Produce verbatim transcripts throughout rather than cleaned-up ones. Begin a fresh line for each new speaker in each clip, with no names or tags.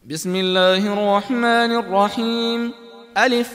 بسم الله الرحمن الرحيم. ألف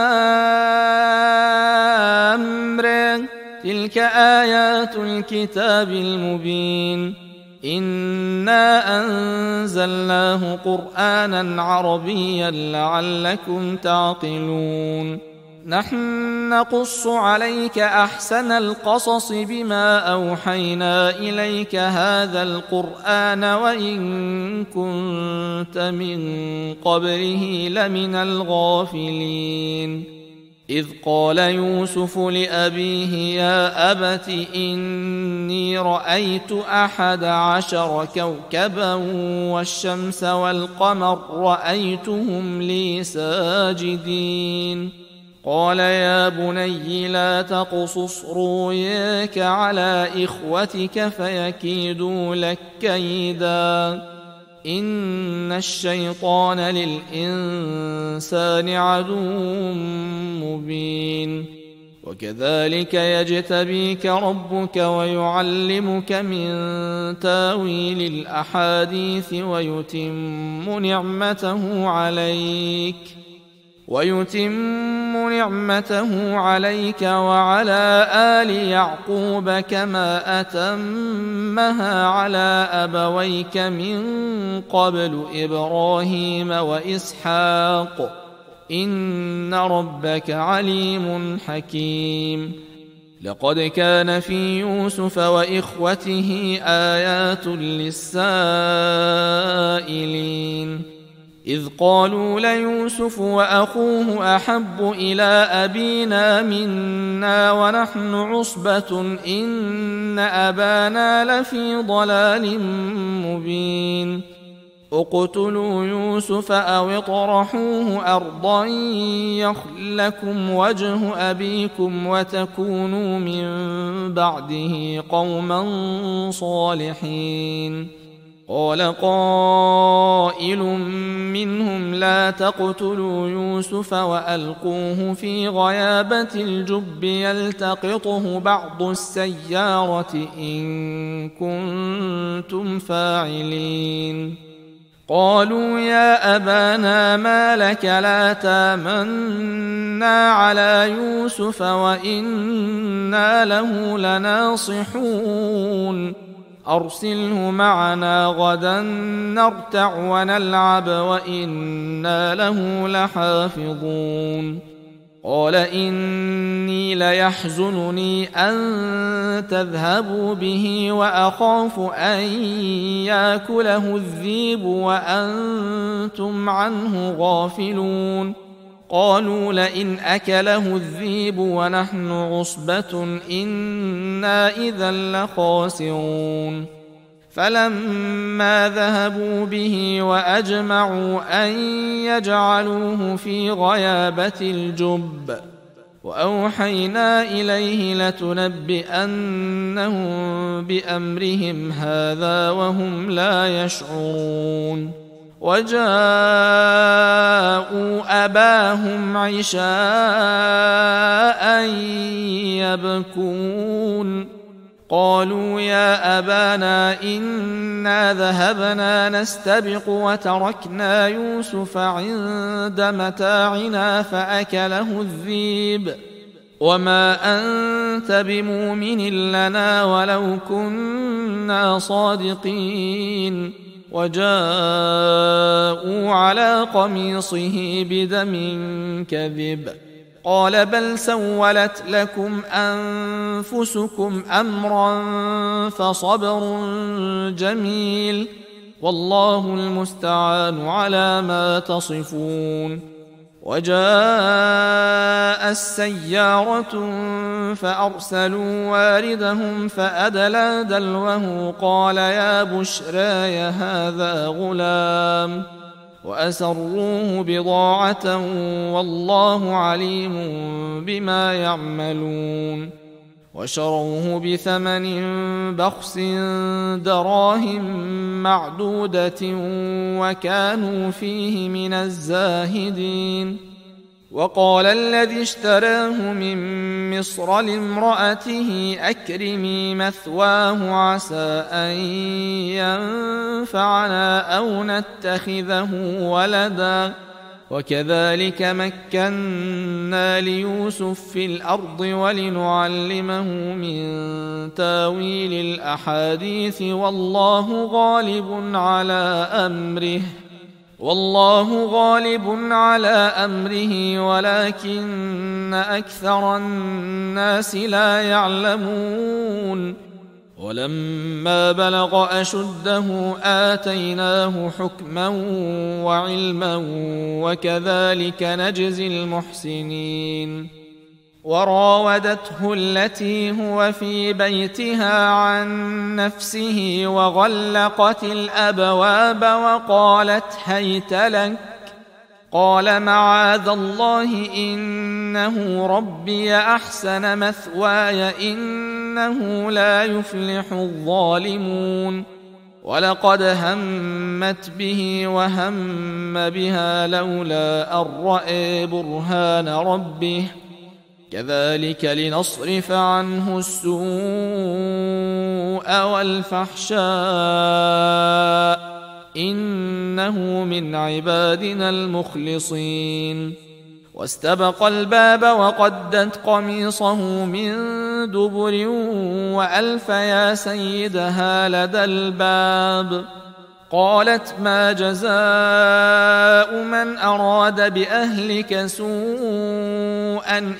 لام ر. تلك آيات الكتاب المبين. إنا أنزلناه قرآنا عربيا لعلكم تعقلون. نحن نقص عليك أحسن القصص بما أوحينا إليك هذا القرآن وإن كنت من قبله لمن الغافلين. إذ قال يوسف لأبيه يا أبت إني رأيت أحد عشر كوكبا والشمس والقمر رأيتهم لي ساجدين. قال يا بني لا تقصص رؤياك على إخوتك فيكيدوا لك كيدا إن الشيطان للإنسان عدو مبين. وكذلك يجتبيك ربك ويعلمك من تاويل الأحاديث ويتم نعمته عليك ويتم نعمته عليك وعلى آل يعقوب كما أتمها على أبويك من قبل إبراهيم وإسحاق إن ربك عليم حكيم. لقد كان في يوسف وإخوته آيات للسائلين إذ قالوا ليوسف وأخوه أحب إلى أبينا منا ونحن عصبة إن أبانا لفي ضلال مبين. اقتلوا يوسف أو اطرحوه أرضا يخل لكم وجه أبيكم وتكونوا من بعده قوما صالحين. قال قائل منهم لا تقتلوا يوسف وألقوه في غيابة الجب يلتقطه بعض السيارة إن كنتم فاعلين. قالوا يا أبانا ما لك لا تامنا على يوسف وإنا له لناصحون أرسله معنا غدا نرتع ونلعب وإنا له لحافظون. قال إني ليحزنني أن تذهبوا به وأخاف أن يأكله الذئب وأنتم عنه غافلون. قالوا لئن أكله الذئب ونحن عصبة إنا إذا لخاسرون. فلما ذهبوا به وأجمعوا أن يجعلوه في غيابة الجب وأوحينا إليه لتنبئنهم بأمرهم هذا وهم لا يشعرون. وجاءوا أباهم عشاء يبكون. قالوا يا أبانا إنا ذهبنا نستبق وتركنا يوسف عند متاعنا فأكله الذئب وما أنت بمؤمن لنا ولو كنا صادقين. وجاءوا على قميصه بدم كذب قال بل سولت لكم أنفسكم أمرا فصبر جميل والله المستعان على ما تصفون. وجاء السيارة فأرسلوا واردهم فأدلى دلوه قال يا بشرى هذا غلام وأسروه بضاعة والله عليم بما يعملون. وشروه بثمن بخس دراهم معدودة وكانوا فيه من الزاهدين. وقال الذي اشتراه من مصر لامرأته أكرمي مثواه عسى أن ينفعنا أو نتخذه ولدا وكذلك مكنا ليوسف في الأرض ولنعلمه من تاويل الأحاديث والله غالب على أمره والله غالب على أمره ولكن أكثر الناس لا يعلمون ولما بلغ أشده آتيناه حكما وعلما وكذلك نجزي المحسنين وراودته التي هو في بيتها عن نفسه وغلقت الأبواب وقالت هيت لك قال معاذ الله إنه ربي أحسن مثواي إنه لا يفلح الظالمون ولقد همت به وهم بها لولا أن رأى برهان ربه كذلك لنصرف عنه السوء والفحشاء إنه من عبادنا المخلصين واستبق الباب وقدت قميصه من دبر وألف يا سيدها لدى الباب قالت ما جزاء من أراد بأهلك سوءا